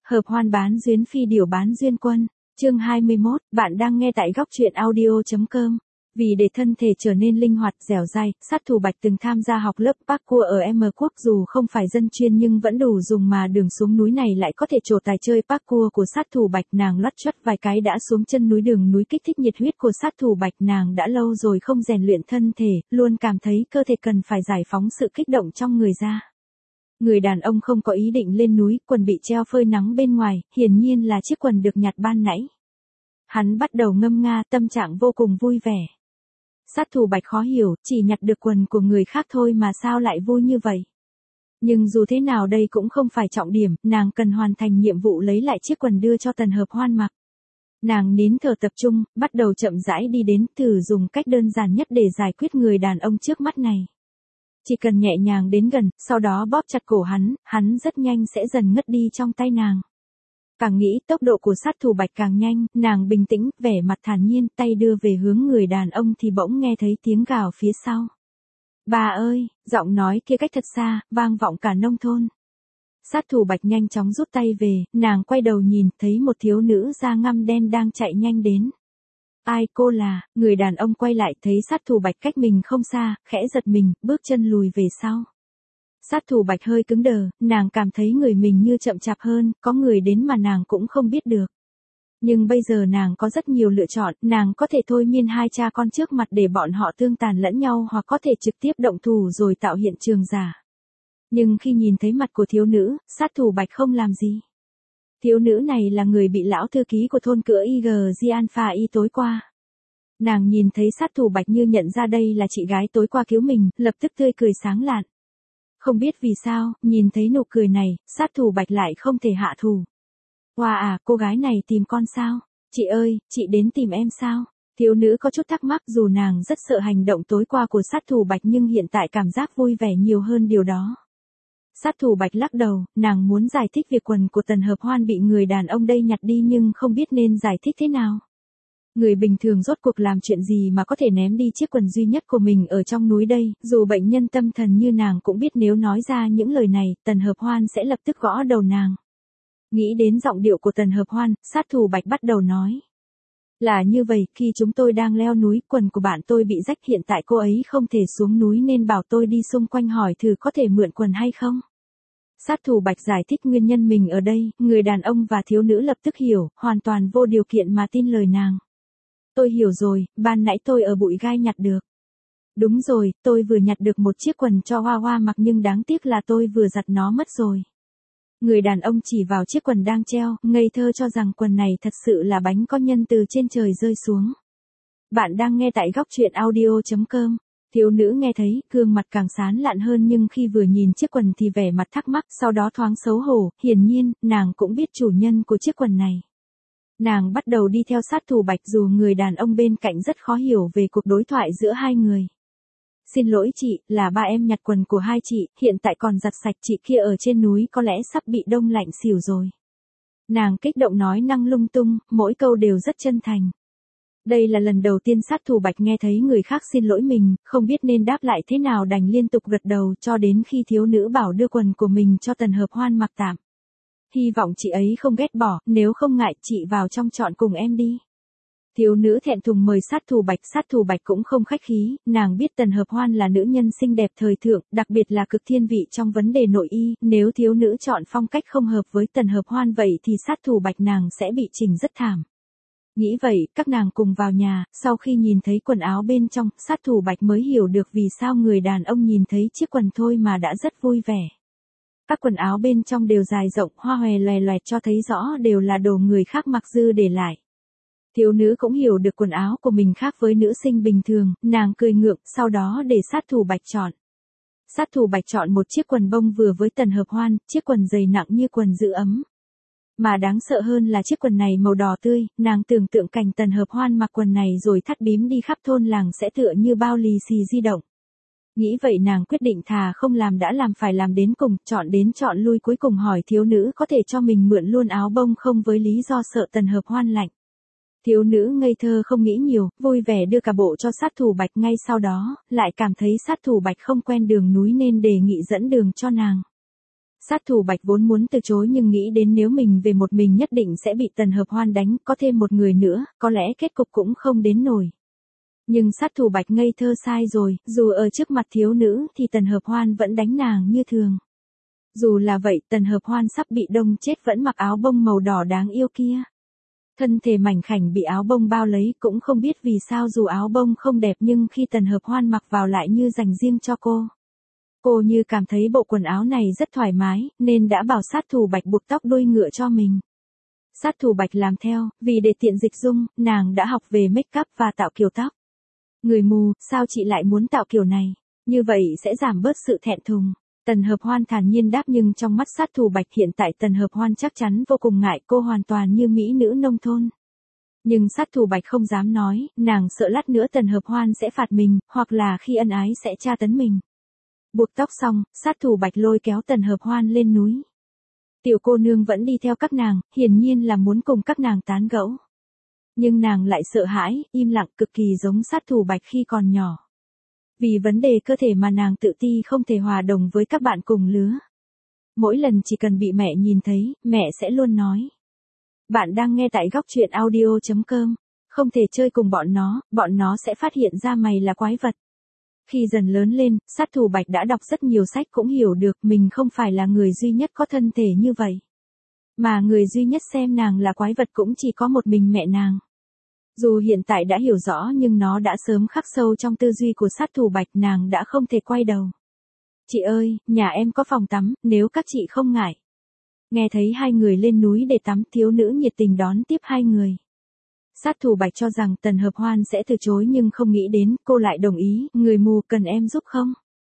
Hợp hoan bán duyên phi điểu bán duyên quân. Chương 21, bạn đang nghe tại góc truyện audio.com. Vì để thân thể trở nên linh hoạt, dẻo dai, sát thủ Bạch từng tham gia học lớp parkour ở M Quốc, dù không phải dân chuyên nhưng vẫn đủ dùng, mà đường xuống núi này lại có thể trổ tài chơi parkour của sát thủ Bạch. Nàng loắt choắt vài cái đã xuống chân núi. Đường núi kích thích nhiệt huyết của sát thủ Bạch. Nàng đã lâu rồi không rèn luyện thân thể, luôn cảm thấy cơ thể cần phải giải phóng sự kích động trong người ra. Người đàn ông không có ý định lên núi, quần bị treo phơi nắng bên ngoài, hiển nhiên là chiếc quần được nhặt ban nãy. Hắn bắt đầu ngâm nga, tâm trạng vô cùng vui vẻ. Sát thủ Bạch khó hiểu, chỉ nhặt được quần của người khác thôi mà sao lại vui như vậy. Nhưng dù thế nào đây cũng không phải trọng điểm, nàng cần hoàn thành nhiệm vụ lấy lại chiếc quần đưa cho Tần Hợp Hoan mặc. Nàng nín thở tập trung, bắt đầu chậm rãi đi đến, thử dùng cách đơn giản nhất để giải quyết người đàn ông trước mắt này. Chỉ cần nhẹ nhàng đến gần, sau đó bóp chặt cổ hắn rất nhanh sẽ dần ngất đi trong tay nàng. Càng nghĩ tốc độ của sát thủ Bạch càng nhanh, nàng bình tĩnh, vẻ mặt thản nhiên, tay đưa về hướng người đàn ông thì bỗng nghe thấy tiếng gào phía sau. Bà ơi, giọng nói kia cách thật xa, vang vọng cả nông thôn. Sát thủ Bạch nhanh chóng rút tay về, nàng quay đầu nhìn, thấy một thiếu nữ da ngăm đen đang chạy nhanh đến. Ai cô là? Người đàn ông quay lại thấy sát thủ Bạch cách mình không xa, khẽ giật mình, bước chân lùi về sau. Sát thủ Bạch hơi cứng đờ, nàng cảm thấy người mình như chậm chạp hơn, có người đến mà nàng cũng không biết được. Nhưng bây giờ nàng có rất nhiều lựa chọn, nàng có thể thôi miên hai cha con trước mặt để bọn họ tương tàn lẫn nhau, hoặc có thể trực tiếp động thủ rồi tạo hiện trường giả. Nhưng khi nhìn thấy mặt của thiếu nữ, sát thủ Bạch không làm gì. Thiếu nữ này là người bị lão thư ký của thôn cửa IG Alpha Y tối qua. Nàng nhìn thấy sát thủ Bạch như nhận ra đây là chị gái tối qua cứu mình, lập tức tươi cười sáng lạn. Không biết vì sao, nhìn thấy nụ cười này, sát thủ Bạch lại không thể hạ thủ. Wow à, cô gái này tìm con sao? Chị ơi, chị đến tìm em sao? Thiếu nữ có chút thắc mắc, dù nàng rất sợ hành động tối qua của sát thủ Bạch nhưng hiện tại cảm giác vui vẻ nhiều hơn điều đó. Sát thủ Bạch lắc đầu, nàng muốn giải thích việc quần của Tần Hợp Hoan bị người đàn ông đây nhặt đi nhưng không biết nên giải thích thế nào. Người bình thường rốt cuộc làm chuyện gì mà có thể ném đi chiếc quần duy nhất của mình ở trong núi đây, dù bệnh nhân tâm thần như nàng cũng biết nếu nói ra những lời này, Tần Hợp Hoan sẽ lập tức gõ đầu nàng. Nghĩ đến giọng điệu của Tần Hợp Hoan, sát thủ Bạch bắt đầu nói. Là như vậy, khi chúng tôi đang leo núi, quần của bạn tôi bị rách, hiện tại cô ấy không thể xuống núi nên bảo tôi đi xung quanh hỏi thử có thể mượn quần hay không. Sát thủ Bạch giải thích nguyên nhân mình ở đây, người đàn ông và thiếu nữ lập tức hiểu, hoàn toàn vô điều kiện mà tin lời nàng. Tôi hiểu rồi, ban nãy tôi ở bụi gai nhặt được. Đúng rồi, tôi vừa nhặt được một chiếc quần cho Hoa Hoa mặc nhưng đáng tiếc là tôi vừa giặt nó mất rồi. Người đàn ông chỉ vào chiếc quần đang treo, ngây thơ cho rằng quần này thật sự là bánh có nhân từ trên trời rơi xuống. Bạn đang nghe tại góc truyện audio.com. Thiếu nữ nghe thấy, gương mặt càng sáng lạn hơn nhưng khi vừa nhìn chiếc quần thì vẻ mặt thắc mắc, sau đó thoáng xấu hổ, hiển nhiên, nàng cũng biết chủ nhân của chiếc quần này. Nàng bắt đầu đi theo sát thủ Bạch dù người đàn ông bên cạnh rất khó hiểu về cuộc đối thoại giữa hai người. Xin lỗi chị, là ba em nhặt quần của hai chị, hiện tại còn giặt sạch, chị kia ở trên núi có lẽ sắp bị đông lạnh xỉu rồi. Nàng kích động nói năng lung tung, mỗi câu đều rất chân thành. Đây là lần đầu tiên sát thủ Bạch nghe thấy người khác xin lỗi mình, không biết nên đáp lại thế nào đành liên tục gật đầu cho đến khi thiếu nữ bảo đưa quần của mình cho Tần Hợp Hoan mặc tạm. Hy vọng chị ấy không ghét bỏ, nếu không ngại chị vào trong chọn cùng em đi. Thiếu nữ thẹn thùng mời sát thủ Bạch cũng không khách khí, nàng biết Tần Hợp Hoan là nữ nhân xinh đẹp thời thượng, đặc biệt là cực thiên vị trong vấn đề nội y, nếu thiếu nữ chọn phong cách không hợp với Tần Hợp Hoan vậy thì sát thủ Bạch nàng sẽ bị chỉnh rất thảm. Nghĩ vậy, các nàng cùng vào nhà, sau khi nhìn thấy quần áo bên trong, sát thủ Bạch mới hiểu được vì sao người đàn ông nhìn thấy chiếc quần thôi mà đã rất vui vẻ. Các quần áo bên trong đều dài rộng, hoa hòe loè loẹt cho thấy rõ đều là đồ người khác mặc dư để lại. Thiếu nữ cũng hiểu được quần áo của mình khác với nữ sinh bình thường, nàng cười ngượng, sau đó để sát thủ Bạch chọn. Sát thủ Bạch chọn một chiếc quần bông vừa với Tần Hợp Hoan, chiếc quần dày nặng như quần giữ ấm. Mà đáng sợ hơn là chiếc quần này màu đỏ tươi, nàng tưởng tượng cảnh Tần Hợp Hoan mặc quần này rồi thắt bím đi khắp thôn làng sẽ tựa như bao lì xì di động. Nghĩ vậy nàng quyết định thà không làm đã làm phải làm đến cùng, chọn đến chọn lui cuối cùng hỏi thiếu nữ có thể cho mình mượn luôn áo bông không với lý do sợ Tần Hợp Hoan lạnh. Thiếu nữ ngây thơ không nghĩ nhiều, vui vẻ đưa cả bộ cho sát thủ Bạch, ngay sau đó, lại cảm thấy sát thủ Bạch không quen đường núi nên đề nghị dẫn đường cho nàng. Sát thủ Bạch vốn muốn từ chối nhưng nghĩ đến nếu mình về một mình nhất định sẽ bị Tần Hợp Hoan đánh, có thêm một người nữa, có lẽ kết cục cũng không đến nổi. Nhưng sát thủ Bạch ngây thơ sai rồi, dù ở trước mặt thiếu nữ thì Tần Hợp Hoan vẫn đánh nàng như thường. Dù là vậy, Tần Hợp Hoan sắp bị đông chết vẫn mặc áo bông màu đỏ đáng yêu kia. Thân thể mảnh khảnh bị áo bông bao lấy, cũng không biết vì sao dù áo bông không đẹp nhưng khi Tần Hợp Hoan mặc vào lại như dành riêng cho cô. Cô như cảm thấy bộ quần áo này rất thoải mái, nên đã bảo sát thủ Bạch buộc tóc đuôi ngựa cho mình. Sát thủ Bạch làm theo, vì để tiện dịch dung, nàng đã học về make up và tạo kiểu tóc. Người mù, sao chị lại muốn tạo kiểu này? Như vậy sẽ giảm bớt sự thẹn thùng. Tần Hợp Hoan thản nhiên đáp, nhưng trong mắt sát thủ Bạch hiện tại Tần Hợp Hoan chắc chắn vô cùng ngại, cô hoàn toàn như mỹ nữ nông thôn. Nhưng sát thủ Bạch không dám nói, nàng sợ lát nữa Tần Hợp Hoan sẽ phạt mình, hoặc là khi ân ái sẽ tra tấn mình. Buộc tóc xong, sát thủ Bạch lôi kéo Tần Hợp Hoan lên núi. Tiểu cô nương vẫn đi theo các nàng, hiển nhiên là muốn cùng các nàng tán gẫu. Nhưng nàng lại sợ hãi, im lặng, cực kỳ giống sát thủ Bạch khi còn nhỏ. Vì vấn đề cơ thể mà nàng tự ti không thể hòa đồng với các bạn cùng lứa. Mỗi lần chỉ cần bị mẹ nhìn thấy, mẹ sẽ luôn nói. Bạn đang nghe tại góc truyện audio.com. Không thể chơi cùng bọn nó sẽ phát hiện ra mày là quái vật. Khi dần lớn lên, sát thủ Bạch đã đọc rất nhiều sách, cũng hiểu được mình không phải là người duy nhất có thân thể như vậy. Mà người duy nhất xem nàng là quái vật cũng chỉ có một mình mẹ nàng. Dù hiện tại đã hiểu rõ nhưng nó đã sớm khắc sâu trong tư duy của sát thủ Bạch, nàng đã không thể quay đầu. Chị ơi, nhà em có phòng tắm, nếu các chị không ngại. Nghe thấy hai người lên núi để tắm, thiếu nữ nhiệt tình đón tiếp hai người. Sát thủ Bạch cho rằng Tần Hợp Hoan sẽ từ chối nhưng không nghĩ đến cô lại đồng ý. Người mù, cần em giúp không?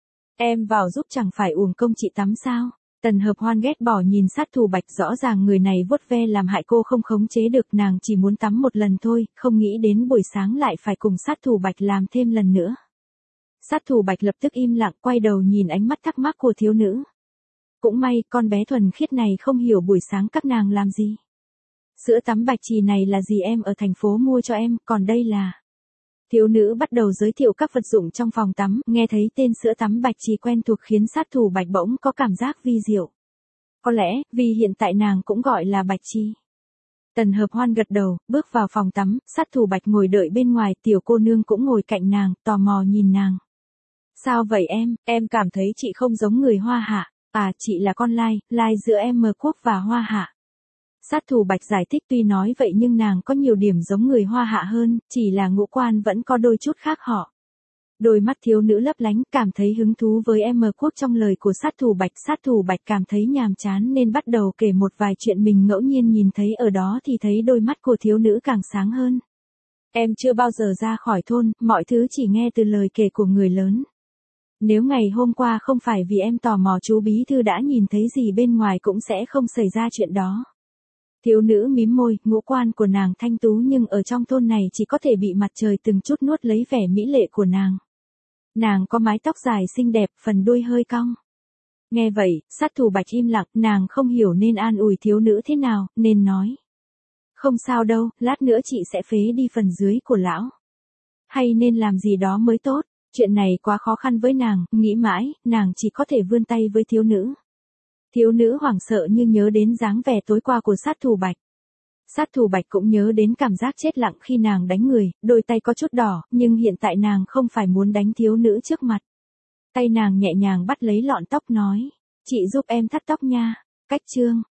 Em vào giúp chẳng phải uổng công chị tắm sao? Tần Hợp Hoan ghét bỏ nhìn sát thủ Bạch, rõ ràng người này vuốt ve làm hại cô không khống chế được, nàng chỉ muốn tắm một lần thôi, không nghĩ đến buổi sáng lại phải cùng sát thủ Bạch làm thêm lần nữa. Sát thủ Bạch lập tức im lặng, quay đầu nhìn ánh mắt thắc mắc của thiếu nữ. Cũng may, con bé thuần khiết này không hiểu buổi sáng các nàng làm gì. Sữa tắm bạch trì này là gì em ở thành phố mua cho em, còn đây là... Thiếu nữ bắt đầu giới thiệu các vật dụng trong phòng tắm, nghe thấy tên sữa tắm bạch trì quen thuộc khiến sát thủ Bạch bỗng có cảm giác vi diệu. Có lẽ, vì hiện tại nàng cũng gọi là bạch trì. Tần Hợp Hoan gật đầu, bước vào phòng tắm, sát thủ Bạch ngồi đợi bên ngoài, tiểu cô nương cũng ngồi cạnh nàng, tò mò nhìn nàng. Sao vậy em cảm thấy chị không giống người Hoa Hạ, à chị là con lai giữa em Quốc và Hoa Hạ. Sát thủ Bạch giải thích, tuy nói vậy nhưng nàng có nhiều điểm giống người Hoa Hạ hơn, chỉ là ngũ quan vẫn có đôi chút khác họ. Đôi mắt thiếu nữ lấp lánh, cảm thấy hứng thú với em Quốc trong lời của sát thủ Bạch. Sát thủ Bạch cảm thấy nhàm chán nên bắt đầu kể một vài chuyện mình ngẫu nhiên nhìn thấy ở đó, thì thấy đôi mắt của thiếu nữ càng sáng hơn. Em chưa bao giờ ra khỏi thôn, mọi thứ chỉ nghe từ lời kể của người lớn. Nếu ngày hôm qua không phải vì em tò mò chú bí thư đã nhìn thấy gì bên ngoài cũng sẽ không xảy ra chuyện đó. Thiếu nữ mím môi, ngũ quan của nàng thanh tú nhưng ở trong thôn này chỉ có thể bị mặt trời từng chút nuốt lấy vẻ mỹ lệ của nàng. Nàng có mái tóc dài xinh đẹp, phần đuôi hơi cong. Nghe vậy, sát thủ Bạch im lặng, nàng không hiểu nên an ủi thiếu nữ thế nào, nên nói. Không sao đâu, lát nữa chị sẽ phế đi phần dưới của lão. Hay nên làm gì đó mới tốt, chuyện này quá khó khăn với nàng, nghĩ mãi, nàng chỉ có thể vươn tay với thiếu nữ. Thiếu nữ hoảng sợ như nhớ đến dáng vẻ tối qua của sát thủ Bạch. Sát thủ Bạch cũng nhớ đến cảm giác chết lặng khi nàng đánh người, đôi tay có chút đỏ, nhưng hiện tại nàng không phải muốn đánh thiếu nữ trước mặt. Tay nàng nhẹ nhàng bắt lấy lọn tóc nói, chị giúp em thắt tóc nha. Cách chương